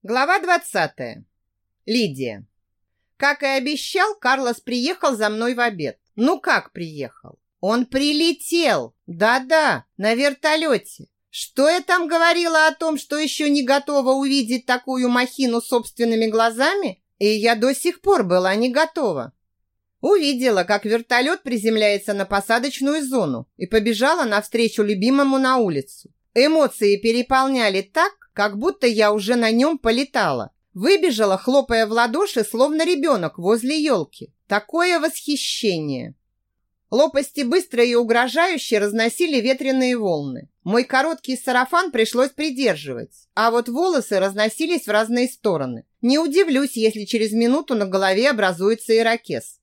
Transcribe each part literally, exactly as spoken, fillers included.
Глава двадцатая. Лидия. Как и обещал, Карлос приехал за мной в обед. Ну как приехал? Он прилетел. Да-да, на вертолете. Что я там говорила о том, что еще не готова увидеть такую махину собственными глазами? И я до сих пор была не готова. Увидела, как вертолет приземляется на посадочную зону и побежала навстречу любимому на улицу. Эмоции переполняли так, как будто я уже на нем полетала. Выбежала, хлопая в ладоши, словно ребенок возле елки. Такое восхищение! Лопасти быстро и угрожающе разносили ветреные волны. Мой короткий сарафан пришлось придерживать, а вот волосы разносились в разные стороны. Не удивлюсь, если через минуту на голове образуется ирокез.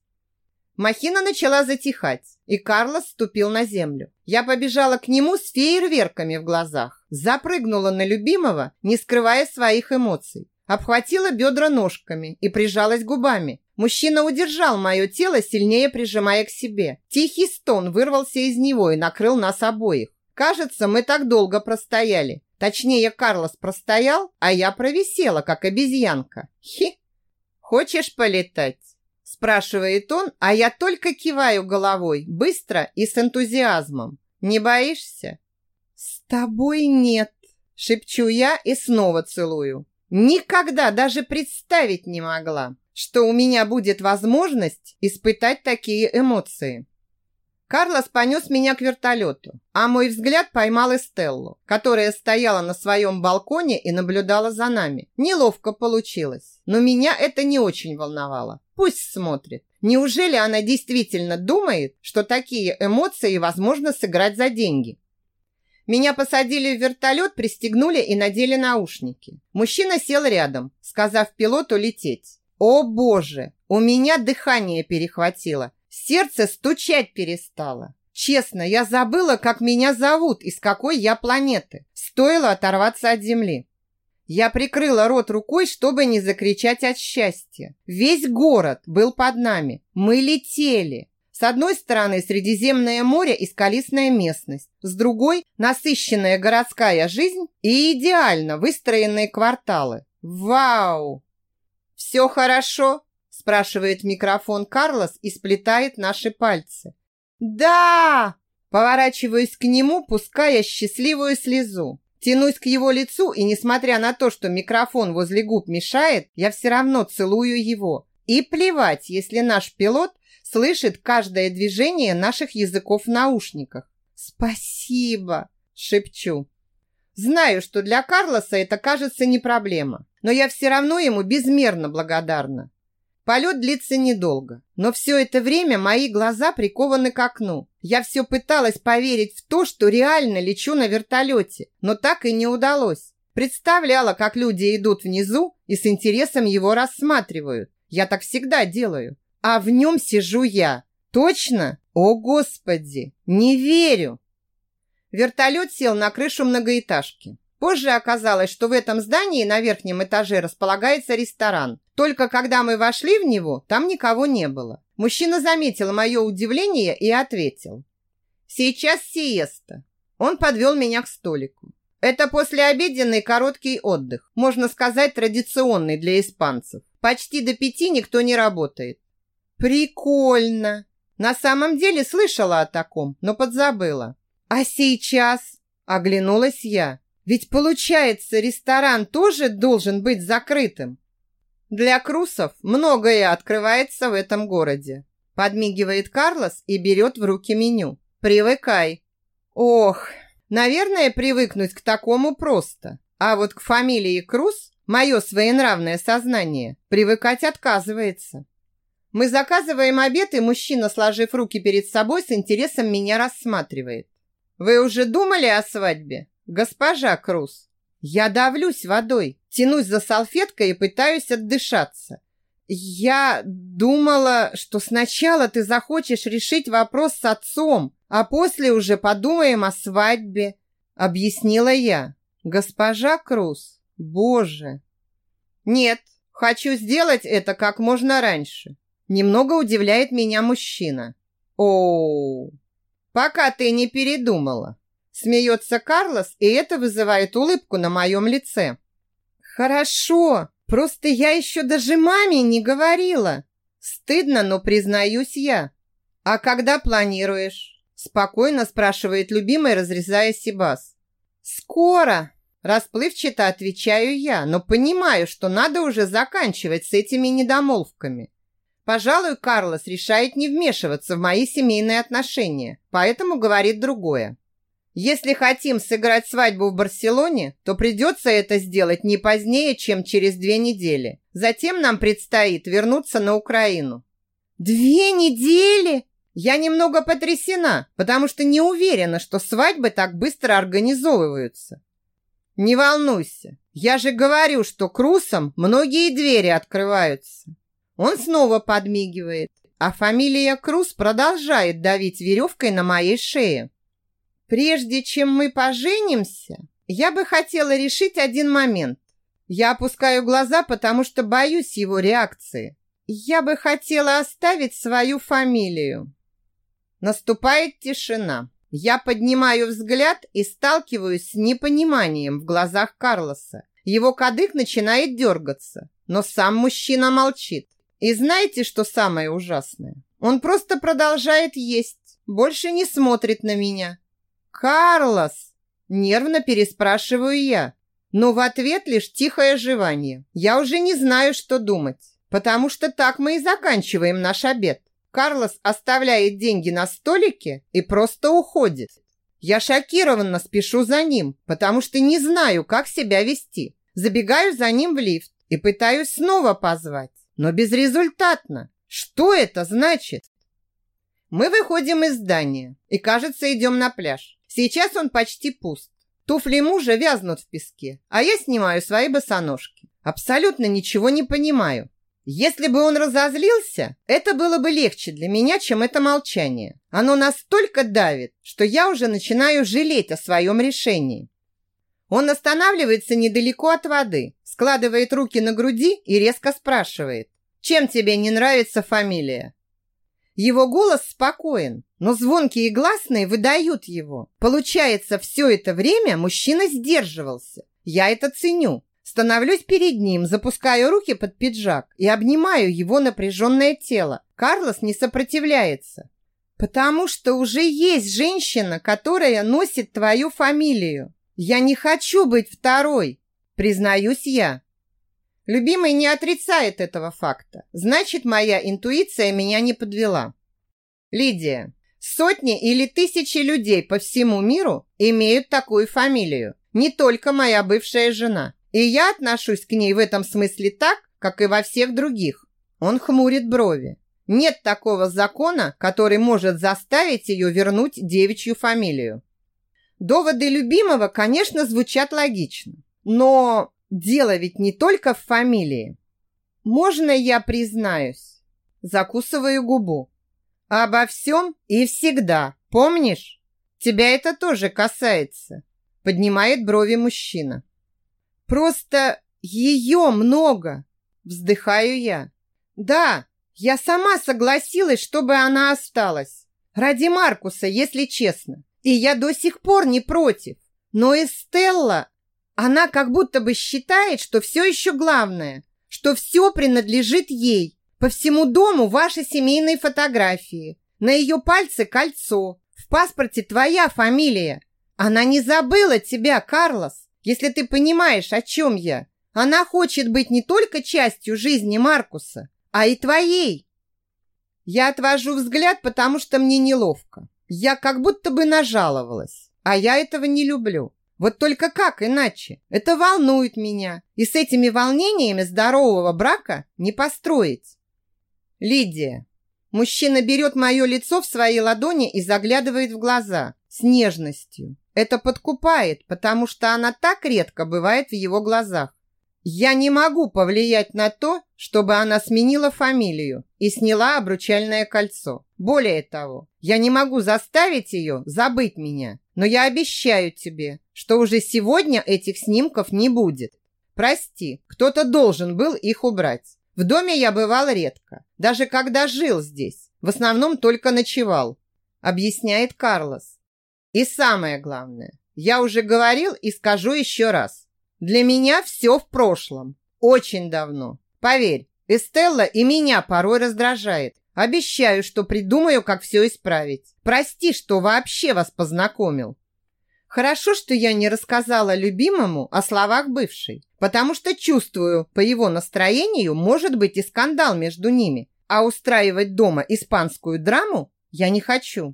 Махина начала затихать, и Карлос ступил на землю. Я побежала к нему с фейерверками в глазах, запрыгнула на любимого, не скрывая своих эмоций, обхватила бедра ножками и прижалась губами. Мужчина удержал мое тело, сильнее прижимая к себе. Тихий стон вырвался из него и накрыл нас обоих. Кажется, мы так долго простояли. Точнее, Карлос простоял, а я провисела, как обезьянка. Хи! Хочешь полетать? Спрашивает он, а я только киваю головой, быстро и с энтузиазмом. Не боишься? С тобой нет, шепчу я и снова целую. Никогда даже представить не могла, что у меня будет возможность испытать такие эмоции. Карлос понес меня к вертолету, а мой взгляд поймал Эстеллу, которая стояла на своем балконе и наблюдала за нами. Неловко получилось, но меня это не очень волновало. Пусть смотрит. Неужели она действительно думает, что такие эмоции возможно сыграть за деньги? Меня посадили в вертолет, пристегнули и надели наушники. Мужчина сел рядом, сказав пилоту лететь. О боже, у меня дыхание перехватило. Сердце стучать перестало. Честно, я забыла, как меня зовут и с какой я планеты. Стоило оторваться от земли. Я прикрыла рот рукой, чтобы не закричать от счастья. Весь город был под нами. Мы летели. С одной стороны Средиземное море и скалистная местность. С другой насыщенная городская жизнь и идеально выстроенные кварталы. Вау! Все хорошо? Спрашивает микрофон Карлос и сплетает наши пальцы. Да! Поворачиваюсь к нему, пуская счастливую слезу. Тянусь к его лицу, и несмотря на то, что микрофон возле губ мешает, я все равно целую его. И плевать, если наш пилот слышит каждое движение наших языков в наушниках. «Спасибо!» – шепчу. Знаю, что для Карлоса это кажется не проблема, но я все равно ему безмерно благодарна. Полет длится недолго, но все это время мои глаза прикованы к окну. Я все пыталась поверить в то, что реально лечу на вертолете, но так и не удалось. Представляла, как люди идут внизу и с интересом его рассматривают. Я так всегда делаю. А в нем сижу я. Точно? О, Господи! Не верю! Вертолет сел на крышу многоэтажки. Позже оказалось, что в этом здании на верхнем этаже располагается ресторан. Только когда мы вошли в него, там никого не было. Мужчина заметил мое удивление и ответил. «Сейчас сиеста». Он подвел меня к столику. Это послеобеденный короткий отдых. Можно сказать, традиционный для испанцев. Почти до пяти никто не работает. Прикольно. На самом деле слышала о таком, но подзабыла. А сейчас? Оглянулась я. Ведь получается, ресторан тоже должен быть закрытым. Для крусов многое открывается в этом городе. Подмигивает Карлос и берет в руки меню. Привыкай. Ох, наверное, привыкнуть к такому просто. А вот к фамилии Крус мое своенравное сознание привыкать отказывается. Мы заказываем обед, и мужчина, сложив руки перед собой, с интересом меня рассматривает. Вы уже думали о свадьбе? Госпожа Круз, я давлюсь водой, тянусь за салфеткой и пытаюсь отдышаться. Я думала, что сначала ты захочешь решить вопрос с отцом, а после уже подумаем о свадьбе, объяснила я. Госпожа Круз, боже. Нет, хочу сделать это как можно раньше. Немного удивляет меня мужчина. Оу, пока ты не передумала. Смеется Карлос, и это вызывает улыбку на моем лице. Хорошо, просто я еще даже маме не говорила. Стыдно, но признаюсь я. А когда планируешь? Спокойно спрашивает любимый, разрезая сибас. Скоро. Расплывчато отвечаю я, но понимаю, что надо уже заканчивать с этими недомолвками. Пожалуй, Карлос решает не вмешиваться в мои семейные отношения, поэтому говорит другое. Если хотим сыграть свадьбу в Барселоне, то придется это сделать не позднее, чем через две недели. Затем нам предстоит вернуться на Украину. Две недели? Я немного потрясена, потому что не уверена, что свадьбы так быстро организовываются. Не волнуйся, я же говорю, что к русам многие двери открываются. Он снова подмигивает, а фамилия Крус продолжает давить веревкой на моей шее. Прежде чем мы поженимся, я бы хотела решить один момент. Я опускаю глаза, потому что боюсь его реакции. Я бы хотела оставить свою фамилию. Наступает тишина. Я поднимаю взгляд и сталкиваюсь с непониманием в глазах Карлоса. Его кадык начинает дергаться, но сам мужчина молчит. И знаете, что самое ужасное? Он просто продолжает есть, больше не смотрит на меня. «Карлос!» – нервно переспрашиваю я, но в ответ лишь тихое жевание. Я уже не знаю, что думать, потому что так мы и заканчиваем наш обед. Карлос оставляет деньги на столике и просто уходит. Я шокированно спешу за ним, потому что не знаю, как себя вести. Забегаю за ним в лифт и пытаюсь снова позвать, но безрезультатно. Что это значит? Мы выходим из здания и, кажется, идем на пляж. Сейчас он почти пуст. Туфли мужа вязнут в песке, а я снимаю свои босоножки. Абсолютно ничего не понимаю. Если бы он разозлился, это было бы легче для меня, чем это молчание. Оно настолько давит, что я уже начинаю жалеть о своем решении. Он останавливается недалеко от воды, складывает руки на груди и резко спрашивает: «Чем тебе не нравится фамилия?» Его голос спокоен, но звонкие гласные выдают его. Получается, все это время мужчина сдерживался. Я это ценю. Становлюсь перед ним, запускаю руки под пиджак и обнимаю его напряженное тело. Карлос не сопротивляется. «Потому что уже есть женщина, которая носит твою фамилию. Я не хочу быть второй», признаюсь я. Любимый не отрицает этого факта. Значит, моя интуиция меня не подвела. Лидия, сотни или тысячи людей по всему миру имеют такую фамилию. Не только моя бывшая жена. И я отношусь к ней в этом смысле так, как и во всех других. Он хмурит брови. Нет такого закона, который может заставить ее вернуть девичью фамилию. Доводы любимого, конечно, звучат логично. Но дело ведь не только в фамилии. Можно я признаюсь? Закусываю губу. Обо всем и всегда, помнишь? Тебя это тоже касается. Поднимает брови мужчина. Просто ее много, вздыхаю я. Да, я сама согласилась, чтобы она осталась. Ради Маркуса, если честно. И я до сих пор не против. Но Эстелла, она как будто бы считает, что все еще главное, что все принадлежит ей. По всему дому ваши семейные фотографии. На ее пальце кольцо. В паспорте твоя фамилия. Она не забыла тебя, Карлос. Если ты понимаешь, о чем я. Она хочет быть не только частью жизни Маркуса, а и твоей. Я отвожу взгляд, потому что мне неловко. Я как будто бы нажаловалась, а я этого не люблю. Вот только как иначе? Это волнует меня, и с этими волнениями здорового брака не построить. Лидия. Мужчина берет мое лицо в свои ладони и заглядывает в глаза с нежностью. Это подкупает, потому что она так редко бывает в его глазах. Я не могу повлиять на то, чтобы она сменила фамилию и сняла обручальное кольцо. Более того, я не могу заставить ее забыть меня. Но я обещаю тебе, что уже сегодня этих снимков не будет. Прости, кто-то должен был их убрать. В доме я бывал редко, даже когда жил здесь. В основном только ночевал, объясняет Карлос. И самое главное, я уже говорил и скажу еще раз. Для меня все в прошлом. Очень давно. Поверь, Эстелла и меня порой раздражает. Обещаю, что придумаю, как все исправить. Прости, что вообще вас познакомил. Хорошо, что я не рассказала любимому о словах бывшей, потому что чувствую, по его настроению может быть и скандал между ними, а устраивать дома испанскую драму я не хочу.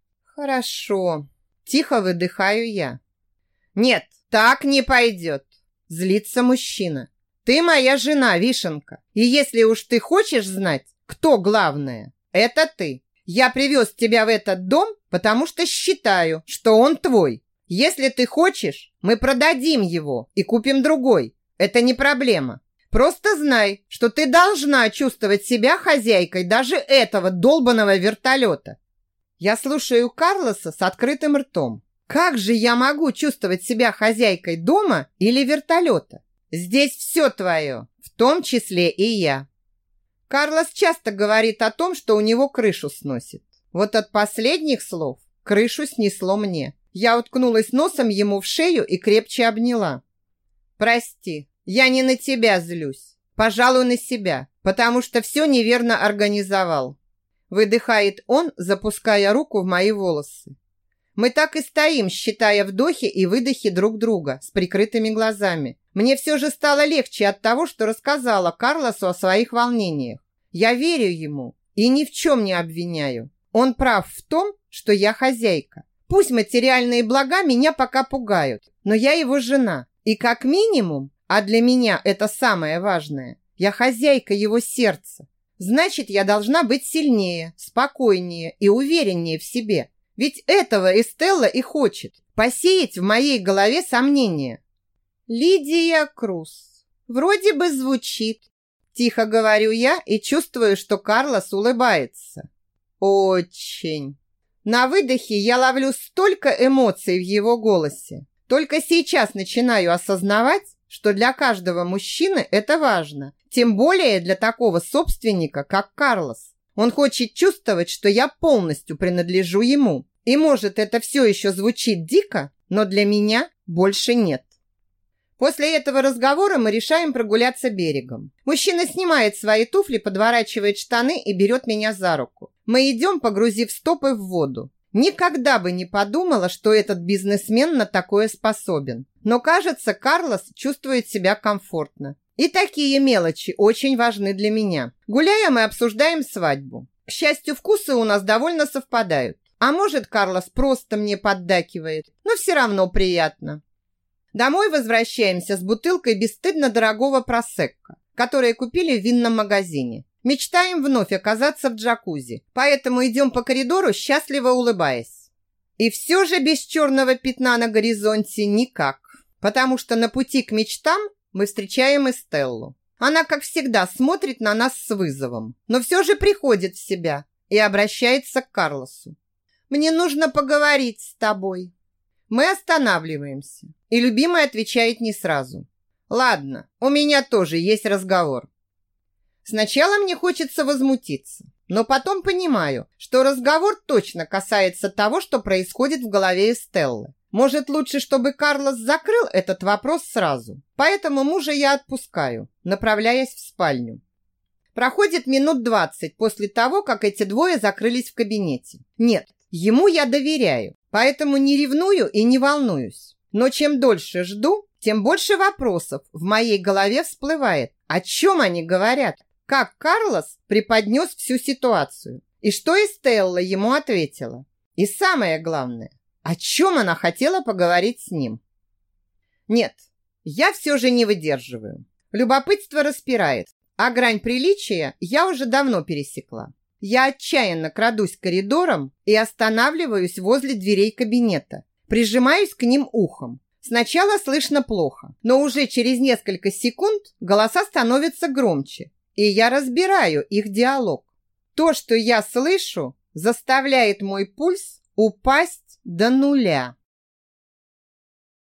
Хорошо. Тихо выдыхаю я. Нет, так не пойдет. Злится мужчина. Ты моя жена, Вишенка. И если уж ты хочешь знать, кто главное, это ты. Я привез тебя в этот дом, потому что считаю, что он твой. Если ты хочешь, мы продадим его и купим другой. Это не проблема. Просто знай, что ты должна чувствовать себя хозяйкой даже этого долбаного вертолета. Я слушаю Карлоса с открытым ртом. Как же я могу чувствовать себя хозяйкой дома или вертолета? Здесь все твое, в том числе и я. Карлос часто говорит о том, что у него крышу сносит. Вот от последних слов крышу снесло мне. Я уткнулась носом ему в шею и крепче обняла. Прости, я не на тебя злюсь. Пожалуй, на себя, потому что все неверно организовал. Выдыхает он, запуская руку в мои волосы. Мы так и стоим, считая вдохи и выдохи друг друга с прикрытыми глазами. Мне все же стало легче от того, что рассказала Карлосу о своих волнениях. Я верю ему и ни в чем не обвиняю. Он прав в том, что я хозяйка. Пусть материальные блага меня пока пугают, но я его жена. И как минимум, а для меня это самое важное, я хозяйка его сердца. Значит, я должна быть сильнее, спокойнее и увереннее в себе. Ведь этого Эстелла и хочет – посеять в моей голове сомнения. Лидия Круз. Вроде бы звучит. Тихо говорю я и чувствую, что Карлос улыбается. Очень. На выдохе я ловлю столько эмоций в его голосе. Только сейчас начинаю осознавать, что для каждого мужчины это важно. Тем более для такого собственника, как Карлос. Он хочет чувствовать, что я полностью принадлежу ему. И может, это все еще звучит дико, но для меня больше нет. После этого разговора мы решаем прогуляться берегом. Мужчина снимает свои туфли, подворачивает штаны и берет меня за руку. Мы идем, погрузив стопы в воду. Никогда бы не подумала, что этот бизнесмен на такое способен. Но, кажется, Карлос чувствует себя комфортно. И такие мелочи очень важны для меня. Гуляя, мы обсуждаем свадьбу. К счастью, вкусы у нас довольно совпадают. А может, Карлос просто мне поддакивает, но все равно приятно. Домой возвращаемся с бутылкой бесстыдно дорогого просекко, которое купили в винном магазине. Мечтаем вновь оказаться в джакузи, поэтому идем по коридору, счастливо улыбаясь. И все же без черного пятна на горизонте никак, потому что на пути к мечтам мы встречаем Эстеллу. Она, как всегда, смотрит на нас с вызовом, но все же приходит в себя и обращается к Карлосу. «Мне нужно поговорить с тобой». Мы останавливаемся, и любимый отвечает не сразу. «Ладно, у меня тоже есть разговор». Сначала мне хочется возмутиться, но потом понимаю, что разговор точно касается того, что происходит в голове Эстеллы. Может, лучше, чтобы Карлос закрыл этот вопрос сразу. Поэтому мужа я отпускаю, направляясь в спальню. Проходит минут двадцать после того, как эти двое закрылись в кабинете. Нет, ему я доверяю, поэтому не ревную и не волнуюсь. Но чем дольше жду, тем больше вопросов в моей голове всплывает. О чем они говорят? Как Карлос преподнес всю ситуацию? И что Эстелла ему ответила? И самое главное, о чем она хотела поговорить с ним? Нет, я все же не выдерживаю. Любопытство распирает, а грань приличия я уже давно пересекла. Я отчаянно крадусь коридором и останавливаюсь возле дверей кабинета. Прижимаюсь к ним ухом. Сначала слышно плохо, но уже через несколько секунд голоса становятся громче, и я разбираю их диалог. То, что я слышу, заставляет мой пульс упасть до нуля.